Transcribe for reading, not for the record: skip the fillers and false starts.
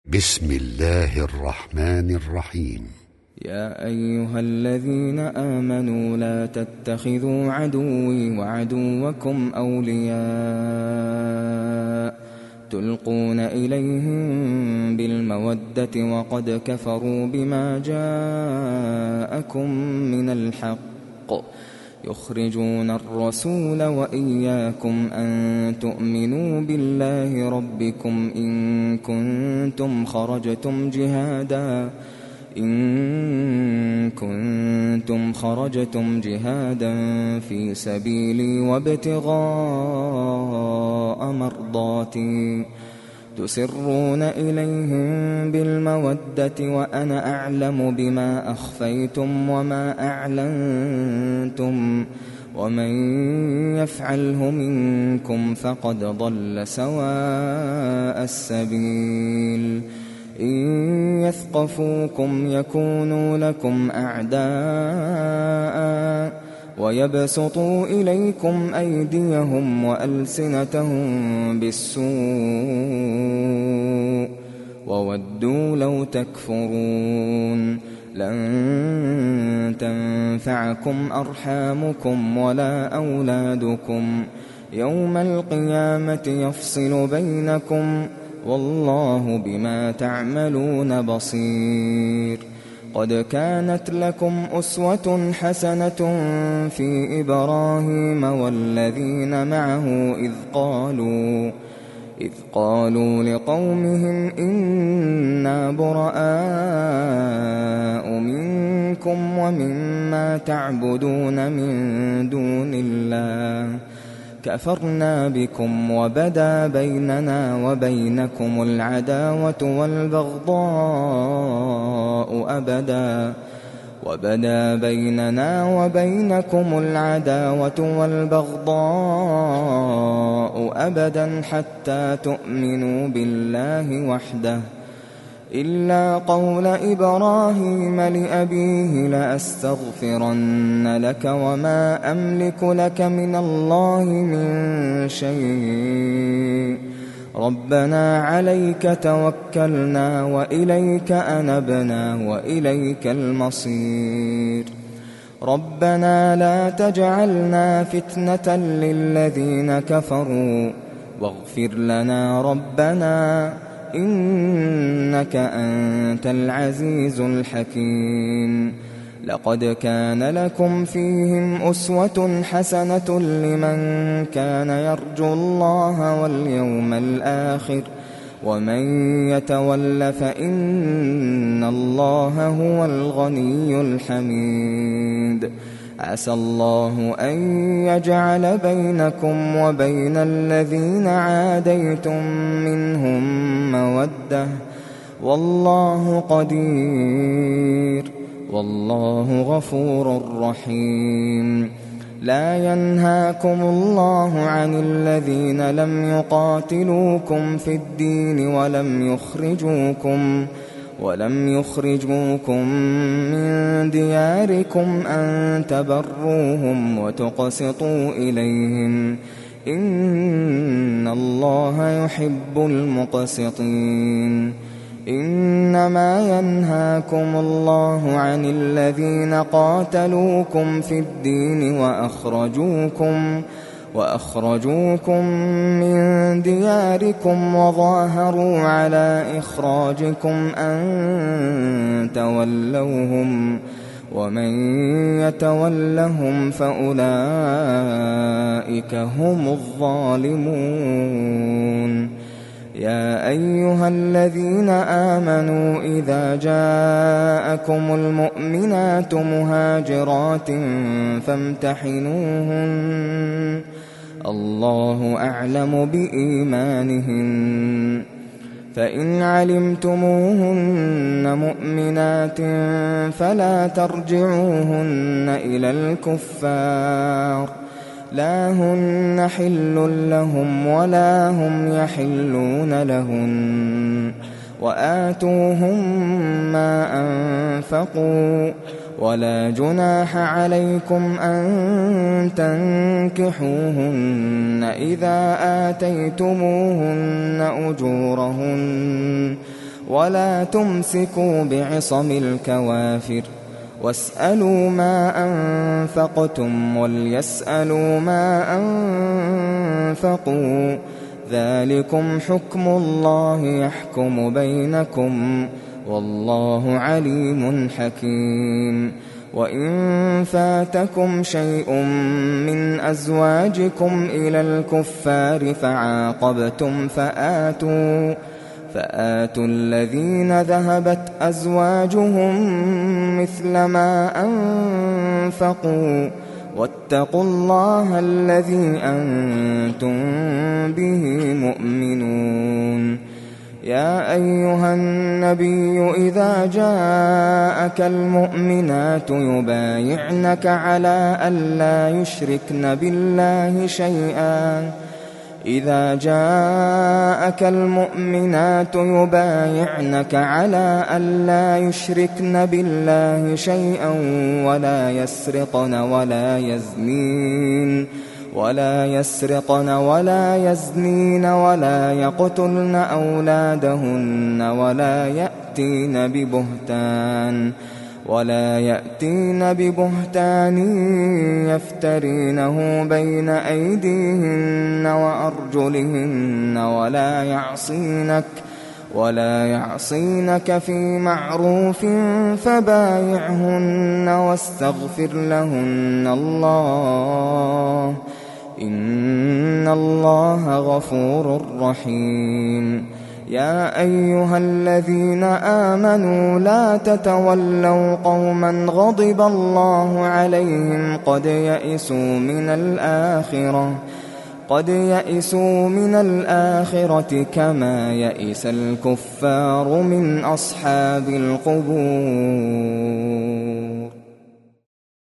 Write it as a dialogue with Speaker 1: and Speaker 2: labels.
Speaker 1: بسم الله الرحمن الرحيم.
Speaker 2: يا أيها الذين آمنوا لا تتخذوا عدوي وعدوكم أولياء تلقون إليهم بالمودة وقد كفروا بما جاءكم من الحق يخرجون الرسول وإياكم أن تؤمنوا بالله ربكم إن كنتم خرجتم جهادا في سبيلي وابتغاء مرضاتي تسرون إليهم بالمودة وأنا أعلم بما أخفيتم وما أعلنتم ومن يفعله منكم فقد ضل سواء السبيل إن يثقفوكم يكونوا لكم أعداء ويبسطوا إليكم أيديهم وألسنتهم بالسوء وودوا لو تكفرون لن تنفعكم أرحامكم ولا أولادكم يوم القيامة يفصل بينكم والله بما تعملون بصير. قد كانت لكم أسوة حسنة في إبراهيم والذين معه إذ قالوا لقومهم إنا براء منكم ومما تعبدون من دون الله كفرنا بكم وبدا بيننا وبينكم العداوة والبغضاء أبدا حتى تؤمنوا بالله وحده إلا قول إبراهيم لأبيه لأستغفرن لك وما أملك لك من الله من شيء ربنا عليك توكلنا وإليك أنبنا وإليك المصير ربنا لا تجعلنا فتنة للذين كفروا واغفر لنا ربنا إنك أنت العزيز الحكيم. لقد كان لكم فيهم أسوة حسنة لمن كان يرجو الله واليوم الآخر ومن يتول فإن الله هو الغني الحميد. عسى الله أن يجعل بينكم وبين الذين عاديتم منهم مودة والله قدير والله غفور رحيم. لا ينهاكم الله عن الذين لم يقاتلوكم في الدين ولم يخرجوكم من دياركم أن تبروهم وتقسطوا إليهم إن الله يحب المقسطين. إنما ينهاكم الله عن الذين قاتلوكم في الدين وأخرجوكم من دياركم وظاهروا على إخراجكم أن تولوهم ومن يتولهم فأولئك هم الظالمون. يا أيها الذين آمنوا إذا جاءكم المؤمنات مهاجرات فامتحنوهن الله أعلم بإيمانهن فإن علمتموهن مؤمنات فلا ترجعوهن إلى الكفار لا هن حل لهم ولا هم يحلون لهن وآتوهم ما أنفقوا ولا جناح عليكم أن تنكحوهن إذا آتيتموهن أجورهن ولا تمسكوا بعصم الكوافر واسألوا ما أنفقتم وليسألوا ما أنفقوا ذلكم حكم الله يحكم بينكم والله عليم حكيم. وإن فاتكم شيء من أزواجكم إلى الكفار فعاقبتم فآتوا الذين ذهبت أزواجهم مثل ما أنفقوا واتقوا الله الذي أنتم به مؤمنون. يا أيها النبي إذا جاءك المؤمنات يبايعنك على ألا يشركن بالله شيئا إذا جاءك المؤمنات يبايعنك على ألا يشركن بالله شيئا ولا يسرقن ولا يزنين ولا يقتلن أولادهن ولا يأتين ببهتان يفترينه بين أيديهن وأرجلهن ولا يعصينك في معروف فبايعهن واستغفر لهن الله إن الله غفور رحيم. يا أيها الذين آمنوا لا تتولوا قوما غضب الله عليهم قد يئسوا من الآخرة كما يئس الكفار من أصحاب القبور.